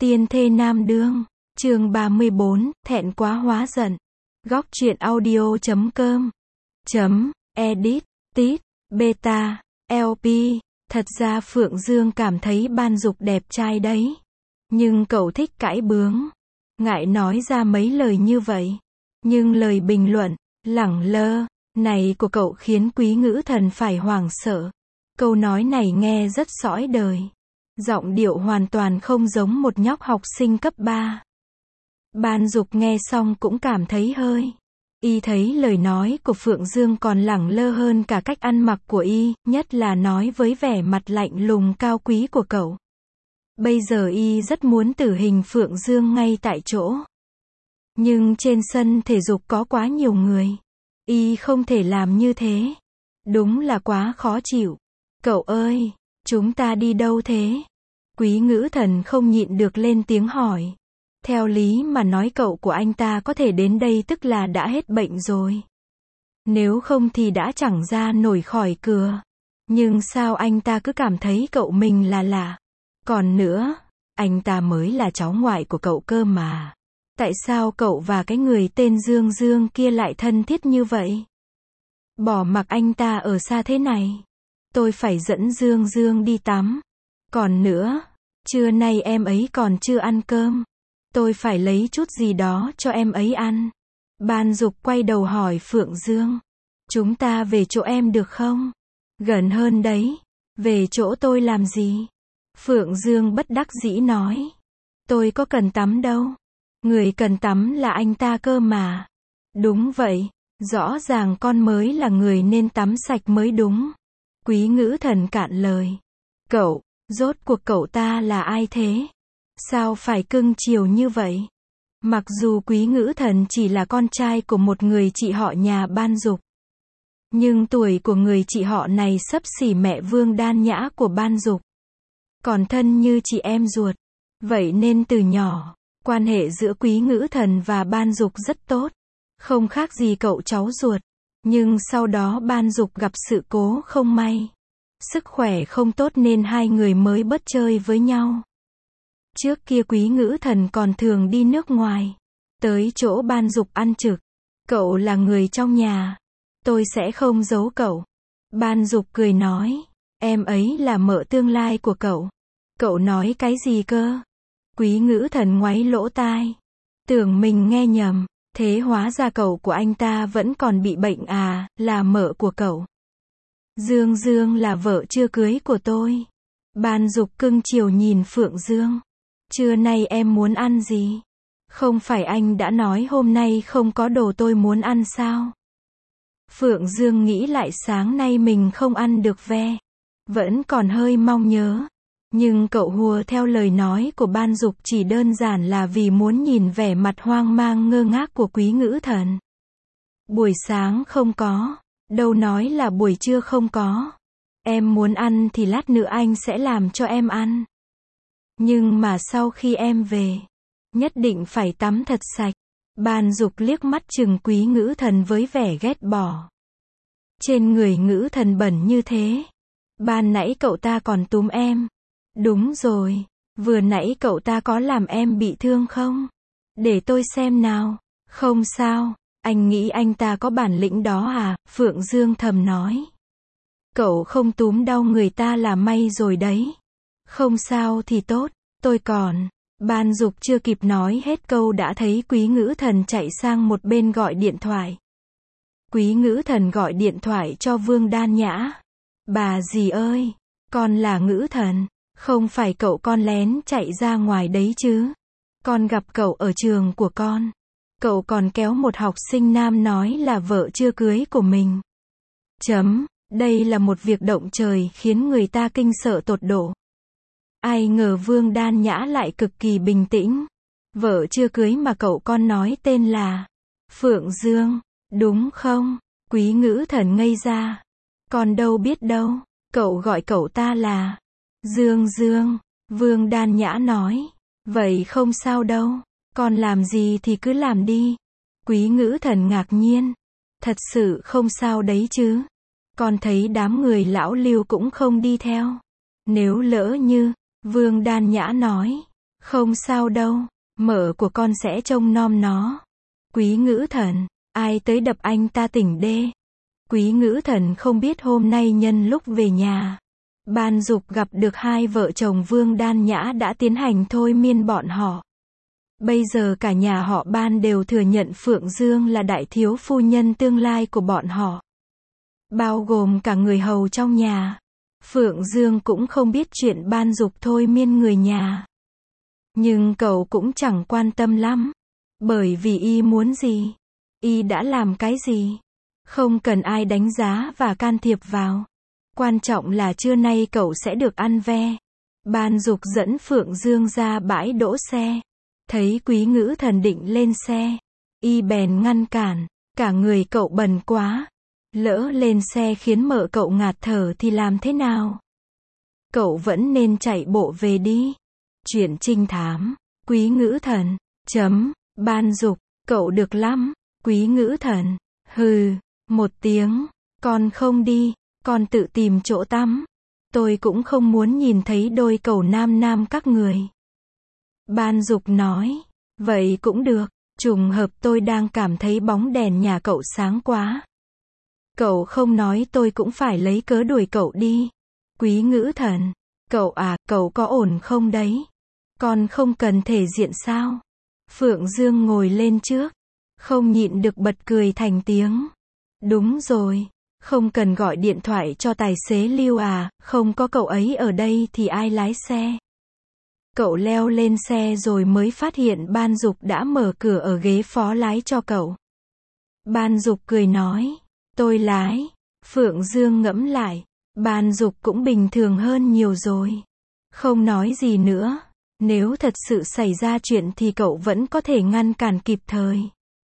Tiên thê nam đương, chương 34, thẹn quá hóa giận. Góc truyện audio.com edit, tit, beta, LP. Thật ra Phượng Dương cảm thấy Ban Dục đẹp trai đấy. Nhưng cậu thích cãi bướng. Ngại nói ra mấy lời như vậy. Nhưng lời bình luận, lẳng lơ, này của cậu khiến Quý Ngữ Thần phải hoảng sợ. Câu nói này nghe rất sõi đời. Giọng điệu hoàn toàn không giống một nhóc học sinh cấp 3. Ban Dục nghe xong cũng cảm thấy hơi. Y thấy lời nói của Phượng Dương còn lẳng lơ hơn cả cách ăn mặc của Y, nhất là nói với vẻ mặt lạnh lùng cao quý của cậu. Bây giờ Y rất muốn tử hình Phượng Dương ngay tại chỗ. Nhưng trên sân thể dục có quá nhiều người. Y không thể làm như thế. Đúng là quá khó chịu. Cậu ơi, chúng ta đi đâu thế? Quý Ngữ Thần không nhịn được lên tiếng hỏi. Theo lý mà nói cậu của anh ta có thể đến đây tức là đã hết bệnh rồi. Nếu không thì đã chẳng ra nổi khỏi cửa. Nhưng sao anh ta cứ cảm thấy cậu mình là lạ. Còn nữa, anh ta mới là cháu ngoại của cậu cơ mà. Tại sao cậu và cái người tên Dương Dương kia lại thân thiết như vậy? Bỏ mặc anh ta ở xa thế này. Tôi phải dẫn Dương Dương đi tắm. Còn nữa, trưa nay em ấy còn chưa ăn cơm. Tôi phải lấy chút gì đó cho em ấy ăn. Ban Dục quay đầu hỏi Phượng Dương. Chúng ta về chỗ em được không? Gần hơn đấy. Về chỗ tôi làm gì? Phượng Dương bất đắc dĩ nói. Tôi có cần tắm đâu. Người cần tắm là anh ta cơ mà. Đúng vậy. Rõ ràng con mới là người nên tắm sạch mới đúng. Quý Ngữ Thần cạn lời. Cậu, rốt cuộc cậu ta là ai thế? Sao phải cưng chiều như vậy? Mặc dù Quý Ngữ Thần chỉ là con trai của một người chị họ nhà Ban Dục. Nhưng tuổi của người chị họ này xấp xỉ mẹ Vương Đan Nhã của Ban Dục. Còn thân như chị em ruột. Vậy nên từ nhỏ, quan hệ giữa Quý Ngữ Thần và Ban Dục rất tốt. Không khác gì cậu cháu ruột. Nhưng sau đó Ban Dục gặp sự cố không may. Sức khỏe không tốt nên hai người mới bớt chơi với nhau. Trước kia Quý Ngữ Thần còn thường đi nước ngoài. Tới chỗ Ban Dục ăn trực. Cậu là người trong nhà. Tôi sẽ không giấu cậu. Ban Dục cười nói. Em ấy là mợ tương lai của cậu. Cậu nói cái gì cơ? Quý Ngữ Thần ngoáy lỗ tai. Tưởng mình nghe nhầm. Thế hóa ra cậu của anh ta vẫn còn bị bệnh à, là mợ của cậu. Dương Dương là vợ chưa cưới của tôi. Ban Dục cưng chiều nhìn Phượng Dương. Trưa nay em muốn ăn gì? Không phải anh đã nói hôm nay không có đồ tôi muốn ăn sao? Phượng Dương nghĩ lại sáng nay mình không ăn được ve. Vẫn còn hơi mong nhớ. Nhưng cậu hùa theo lời nói của Ban Dục chỉ đơn giản là vì muốn nhìn vẻ mặt hoang mang ngơ ngác của Quý Ngữ Thần. Buổi sáng không có. Đâu nói là buổi trưa không có. Em muốn ăn thì lát nữa anh sẽ làm cho em ăn. Nhưng mà sau khi em về, nhất định phải tắm thật sạch. Ban Dục liếc mắt chừng Quý Ngữ Thần với vẻ ghét bỏ. Trên người Ngữ Thần bẩn như thế. Ban nãy cậu ta còn túm em. Đúng rồi, vừa nãy cậu ta có làm em bị thương không? Để tôi xem nào. Không sao, anh nghĩ anh ta có bản lĩnh đó à? Phượng Dương thầm nói. Cậu không túm đau người ta là may rồi đấy. Không sao thì tốt, tôi còn. Ban Dục chưa kịp nói hết câu đã thấy Quý Ngữ Thần chạy sang một bên gọi điện thoại. Quý Ngữ Thần gọi điện thoại cho Vương Đan Nhã. Bà dì ơi, con là Ngữ Thần. Không phải cậu con lén chạy ra ngoài đấy chứ. Con gặp cậu ở trường của con. Cậu còn kéo một học sinh nam nói là vợ chưa cưới của mình. Đây là một việc động trời khiến người ta kinh sợ tột độ. Ai ngờ Vương Đan Nhã lại cực kỳ bình tĩnh. Vợ chưa cưới mà cậu con nói tên là Phượng Dương, đúng không? Quý Ngữ Thần ngây ra. Con đâu biết đâu, cậu gọi cậu ta là Dương Dương. Vương Đan Nhã nói. Vậy không sao đâu, con làm gì thì cứ làm đi. Quý Ngữ Thần ngạc nhiên. Thật sự không sao đấy chứ. Con thấy đám người lão Lưu cũng không đi theo. Nếu lỡ như, Vương Đan Nhã nói. Không sao đâu, mợ của con sẽ trông nom nó. Quý Ngữ Thần, ai tới đập anh ta tỉnh đê. Quý Ngữ Thần không biết hôm nay nhân lúc về nhà, Ban Dục gặp được hai vợ chồng Vương Đan Nhã đã tiến hành thôi miên bọn họ. Bây giờ cả nhà họ Ban đều thừa nhận Phượng Dương là đại thiếu phu nhân tương lai của bọn họ. Bao gồm cả người hầu trong nhà. Phượng Dương cũng không biết chuyện Ban Dục thôi miên người nhà. Nhưng cậu cũng chẳng quan tâm lắm. Bởi vì y muốn gì, y đã làm cái gì. Không cần ai đánh giá và can thiệp vào. Quan trọng là trưa nay cậu sẽ được ăn ve. Ban Dục dẫn Phượng Dương ra bãi đỗ xe. Thấy Quý Ngữ Thần định lên xe, y bèn ngăn cản. Cả người cậu bần quá. Lỡ lên xe khiến mợ cậu ngạt thở thì làm thế nào? Cậu vẫn nên chạy bộ về đi. Chuyện trinh thám. Quý Ngữ Thần. Ban Dục, cậu được lắm. Quý Ngữ Thần. Hừ, một tiếng. Con không đi, con tự tìm chỗ tắm. Tôi cũng không muốn nhìn thấy đôi cẩu nam nam các người. Ban Dục nói. Vậy cũng được, trùng hợp tôi đang cảm thấy bóng đèn nhà cậu sáng quá. Cậu không nói tôi cũng phải lấy cớ đuổi cậu đi. Quý Ngữ Thần. Cậu à, cậu có ổn không đấy? Con không cần thể diện sao? Phượng Dương ngồi lên trước. Không nhịn được bật cười thành tiếng. Đúng rồi. Không cần gọi điện thoại cho tài xế Lưu à, không có cậu ấy ở đây thì ai lái xe? Cậu leo lên xe rồi mới phát hiện Ban Dục đã mở cửa ở ghế phó lái cho cậu. Ban Dục cười nói. Tôi lái. Phượng Dương ngẫm lại. Ban Dục cũng bình thường hơn nhiều rồi. Không nói gì nữa. Nếu thật sự xảy ra chuyện thì cậu vẫn có thể ngăn cản kịp thời.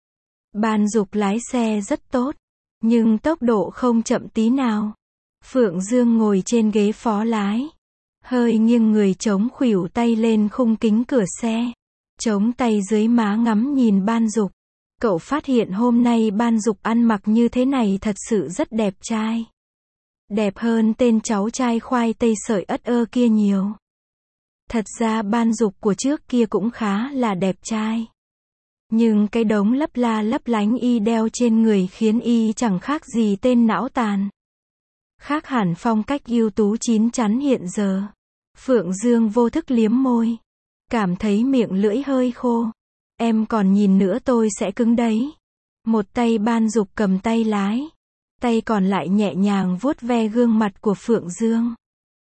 Ban Dục lái xe rất tốt. Nhưng tốc độ không chậm tí nào. Phượng Dương ngồi trên ghế phó lái. Hơi nghiêng người chống khuỷu tay lên khung kính cửa xe. Chống tay dưới má ngắm nhìn Ban Dục. Cậu phát hiện hôm nay Ban Dục ăn mặc như thế này thật sự rất đẹp trai. Đẹp hơn tên cháu trai khoai tây sợi ất ơ kia nhiều. Thật ra Ban Dục của trước kia cũng khá là đẹp trai. Nhưng cái đống lấp la lấp lánh y đeo trên người khiến y chẳng khác gì tên não tàn. Khác hẳn phong cách ưu tú chín chắn hiện giờ. Phượng Dương vô thức liếm môi. Cảm thấy miệng lưỡi hơi khô. Em còn nhìn nữa tôi sẽ cứng đấy. Một tay Ban Dục cầm tay lái. Tay còn lại nhẹ nhàng vuốt ve gương mặt của Phượng Dương.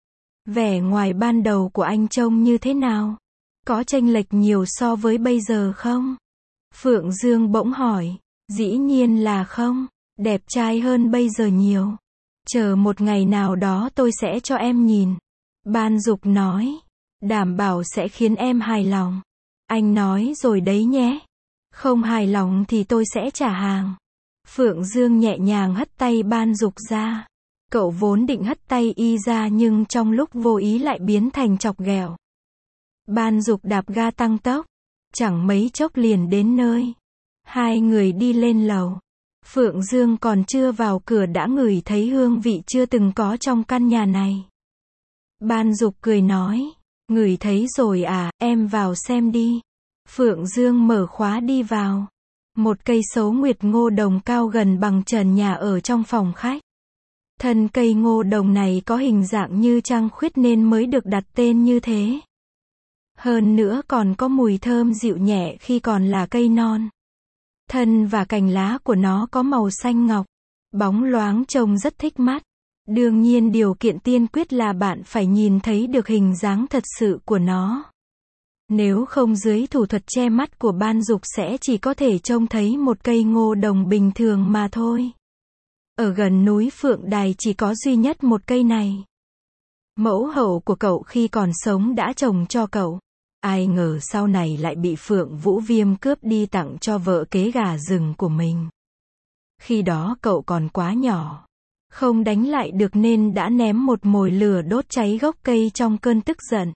Vẻ ngoài ban đầu của anh trông như thế nào? Có chênh lệch nhiều so với bây giờ không? Phượng Dương bỗng hỏi. Dĩ nhiên là không. Đẹp trai hơn bây giờ nhiều. Chờ một ngày nào đó tôi sẽ cho em nhìn. Ban Dục nói. Đảm bảo sẽ khiến em hài lòng. Anh nói rồi đấy nhé. Không hài lòng thì tôi sẽ trả hàng. Phượng Dương nhẹ nhàng hất tay Ban Dục ra. Cậu vốn định hất tay y ra nhưng trong lúc vô ý lại biến thành chọc ghẹo. Ban Dục đạp ga tăng tốc. Chẳng mấy chốc liền đến nơi. Hai người đi lên lầu. Phượng Dương còn chưa vào cửa đã ngửi thấy hương vị chưa từng có trong căn nhà này. Ban Dục cười nói. Ngửi thấy rồi à, em vào xem đi. Phượng Dương mở khóa đi vào. Một cây sấu nguyệt ngô đồng cao gần bằng trần nhà ở trong phòng khách. Thân cây ngô đồng này có hình dạng như trăng khuyết nên mới được đặt tên như thế. Hơn nữa còn có mùi thơm dịu nhẹ khi còn là cây non. Thân và cành lá của nó có màu xanh ngọc, bóng loáng trông rất thích mắt. Đương nhiên điều kiện tiên quyết là bạn phải nhìn thấy được hình dáng thật sự của nó. Nếu không dưới thủ thuật che mắt của Ban Dục sẽ chỉ có thể trông thấy một cây ngô đồng bình thường mà thôi. Ở gần núi Phượng Đài chỉ có duy nhất một cây này. Mẫu hậu của cậu khi còn sống đã trồng cho cậu. Ai ngờ sau này lại bị Phượng Vũ Viêm cướp đi tặng cho vợ kế gà rừng của mình. Khi đó cậu còn quá nhỏ. Không đánh lại được nên đã ném một mồi lửa đốt cháy gốc cây trong cơn tức giận.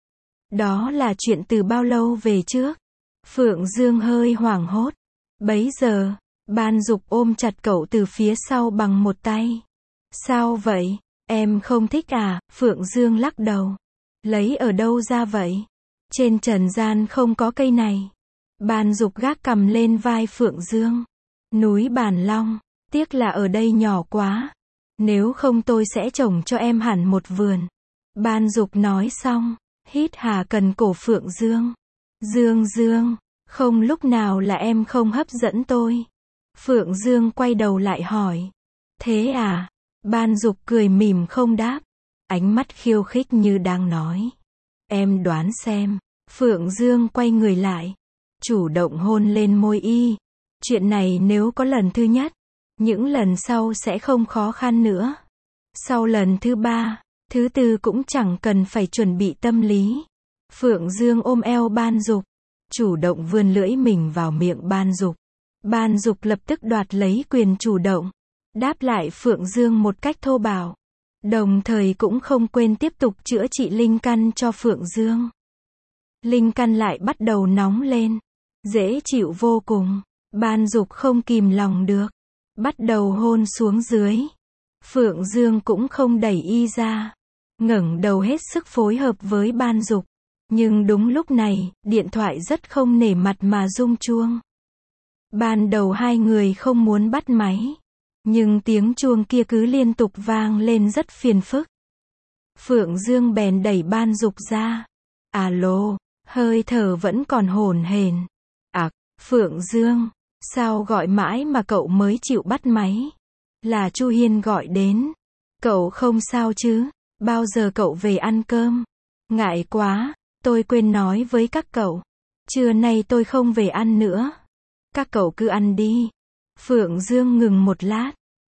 Đó là chuyện từ bao lâu về trước? Phượng Dương hơi hoảng hốt. Bấy giờ, Ban Dục ôm chặt cậu từ phía sau bằng một tay. Sao vậy? Em không thích à? Phượng Dương lắc đầu. Lấy ở đâu ra vậy? Trên trần gian không có cây này. Ban Dục gác cằm lên vai Phượng Dương. Núi Bàn Long, tiếc là ở đây nhỏ quá. Nếu không tôi sẽ trồng cho em hẳn một vườn. Ban Dục nói xong, hít hà cần cổ Phượng Dương. Dương Dương, không lúc nào là em không hấp dẫn tôi. Phượng Dương quay đầu lại hỏi. Thế à? Ban Dục cười mỉm không đáp. Ánh mắt khiêu khích như đang nói. Em đoán xem. Phượng Dương quay người lại. Chủ động hôn lên môi y. Chuyện này nếu có lần thứ nhất, những lần sau sẽ không khó khăn nữa. Sau lần thứ ba, thứ tư cũng chẳng cần phải chuẩn bị tâm lý. Phượng Dương ôm eo Ban Dục, chủ động vươn lưỡi mình vào miệng Ban Dục. Ban Dục lập tức đoạt lấy quyền chủ động, đáp lại Phượng Dương một cách thô bạo. Đồng thời cũng không quên tiếp tục chữa trị linh căn cho Phượng Dương. Linh căn lại bắt đầu nóng lên, dễ chịu vô cùng. Ban Dục không kìm lòng được, bắt đầu hôn xuống dưới. Phượng Dương cũng không đẩy y ra, ngẩng đầu hết sức phối hợp với Ban Dục. Nhưng đúng lúc này, điện thoại rất không nể mặt mà rung chuông. Ban đầu hai người không muốn bắt máy, nhưng tiếng chuông kia cứ liên tục vang lên rất phiền phức. Phượng Dương bèn đẩy Ban Dục ra. Alo, hơi thở vẫn còn hổn hển. Phượng Dương, sao gọi mãi mà cậu mới chịu bắt máy? Là Chu Hiên gọi đến. Cậu không sao chứ? Bao giờ cậu về ăn cơm? Ngại quá, tôi quên nói với các cậu. Trưa nay tôi không về ăn nữa. Các cậu cứ ăn đi. Phượng Dương ngừng một lát.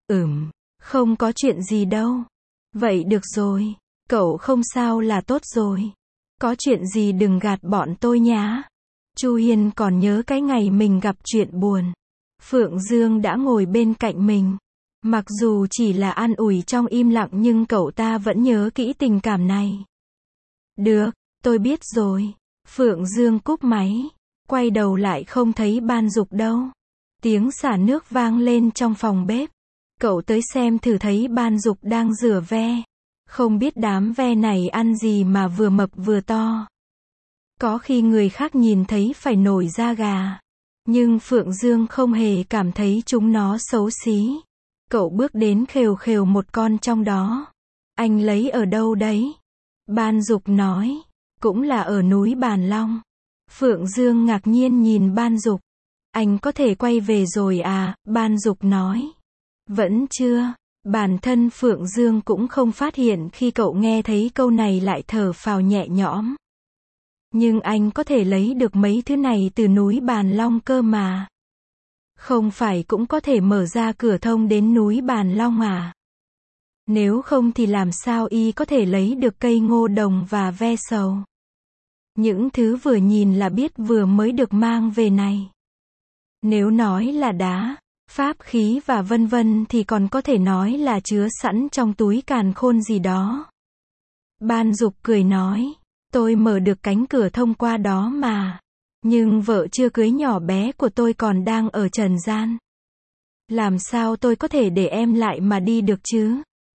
Không có chuyện gì đâu. Vậy được rồi, cậu không sao là tốt rồi. Có chuyện gì đừng gạt bọn tôi nhá. Chu Hiên còn nhớ cái ngày mình gặp chuyện buồn. Phượng Dương đã ngồi bên cạnh mình. Mặc dù chỉ là an ủi trong im lặng nhưng cậu ta vẫn nhớ kỹ tình cảm này. Được, tôi biết rồi. Phượng Dương cúp máy. Quay đầu lại không thấy Ban Dục đâu. Tiếng xả nước vang lên trong phòng bếp. Cậu tới xem thử thấy Ban Dục đang rửa ve. Không biết đám ve này ăn gì mà vừa mập vừa to. Có khi người khác nhìn thấy phải nổi da gà. Nhưng Phượng Dương không hề cảm thấy chúng nó xấu xí. Cậu bước đến khều khều một con trong đó. Anh lấy ở đâu đấy? Ban Dục nói. Cũng là ở núi Bàn Long. Phượng Dương ngạc nhiên nhìn Ban Dục. Anh có thể quay về rồi à? Ban Dục nói. Vẫn chưa. Bản thân Phượng Dương cũng không phát hiện khi cậu nghe thấy câu này lại thở phào nhẹ nhõm. Nhưng anh có thể lấy được mấy thứ này từ núi Bàn Long cơ mà. Không phải cũng có thể mở ra cửa thông đến núi Bàn Long à? Nếu không thì làm sao y có thể lấy được cây ngô đồng và ve sầu? Những thứ vừa nhìn là biết vừa mới được mang về này. Nếu nói là đá, pháp khí và vân vân thì còn có thể nói là chứa sẵn trong túi càn khôn gì đó. Ban Dục cười nói. Tôi mở được cánh cửa thông qua đó mà. Nhưng vợ chưa cưới nhỏ bé của tôi còn đang ở trần gian. Làm sao tôi có thể để em lại mà đi được chứ?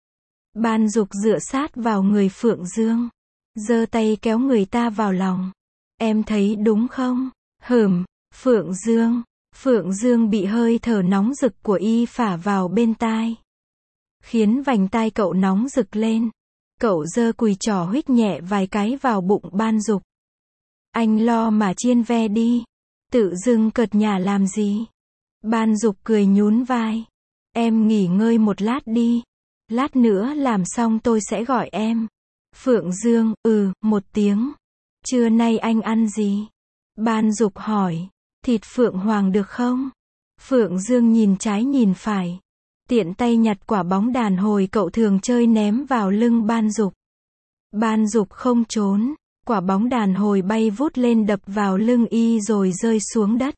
Ban Dục dựa sát vào người Phượng Dương. Giơ tay kéo người ta vào lòng. Em thấy đúng không? Phượng Dương. Phượng Dương bị hơi thở nóng rực của y phả vào bên tai. Khiến vành tai cậu nóng rực lên. Cậu giơ cùi trỏ huých nhẹ vài cái vào bụng Ban Dục. Anh lo mà chiên ve đi. Tự dưng cợt nhả làm gì? Ban Dục cười nhún vai. Em nghỉ ngơi một lát đi. Lát nữa làm xong tôi sẽ gọi em. Phượng Dương, một tiếng. Trưa nay anh ăn gì? Ban Dục hỏi. Thịt phượng hoàng được không? Phượng Dương nhìn trái nhìn phải. Tiện tay nhặt quả bóng đàn hồi cậu thường chơi ném vào lưng Ban Dục. Ban Dục không trốn. Quả bóng đàn hồi bay vút lên đập vào lưng y rồi rơi xuống đất.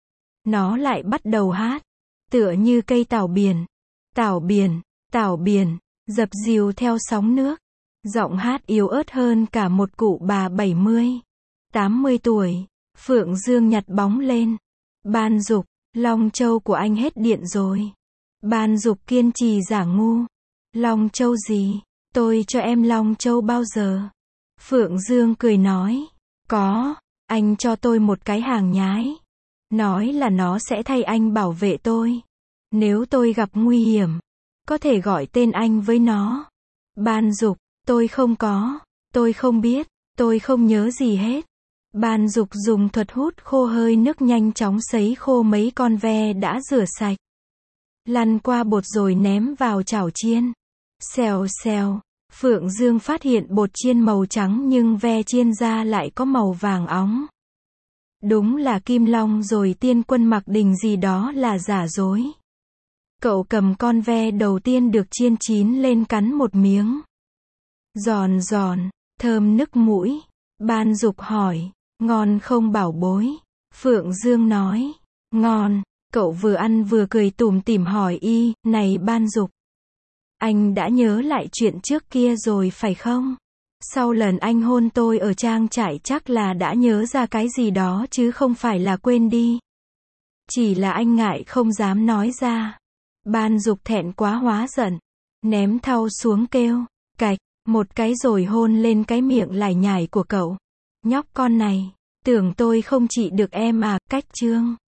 Nó lại bắt đầu hát. Tựa như cây tảo biển. Tảo biển, tảo biển, dập dìu theo sóng nước. Giọng hát yếu ớt hơn cả một cụ bà 70, 80 tuổi. Phượng Dương nhặt bóng lên. Ban Dục, Long Châu của anh hết điện rồi. Ban Dục kiên trì giả ngu. Long Châu gì? Tôi cho em Long Châu bao giờ? Phượng Dương cười nói. Có, anh cho tôi một cái hàng nhái. Nói là nó sẽ thay anh bảo vệ tôi. Nếu tôi gặp nguy hiểm, có thể gọi tên anh với nó. Ban Dục, tôi không biết, tôi không nhớ gì hết. Ban Dục dùng thuật hút khô hơi nước nhanh chóng sấy khô mấy con ve đã rửa sạch. Lăn qua bột rồi ném vào chảo chiên. Xèo xèo, Phượng Dương phát hiện bột chiên màu trắng nhưng ve chiên ra lại có màu vàng óng. Đúng là Kim Long rồi, Tiên Quân Mặc Đình gì đó là giả dối. Cậu cầm con ve đầu tiên được chiên chín lên cắn một miếng. Giòn giòn, thơm nức mũi. Ban Dục hỏi, ngon không bảo bối? Phượng Dương nói, ngon. Cậu vừa ăn vừa cười tủm tỉm hỏi y, này Ban Dục, anh đã nhớ lại chuyện trước kia rồi phải không? Sau lần anh hôn tôi ở trang trại chắc là đã nhớ ra cái gì đó chứ không phải là quên đi. Chỉ là anh ngại không dám nói ra. Ban Dục thẹn quá hóa giận, ném thau xuống kêu, cạch, một cái rồi hôn lên cái miệng lải nhải của cậu. Nhóc con này, tưởng tôi không trị được em à, cách chương.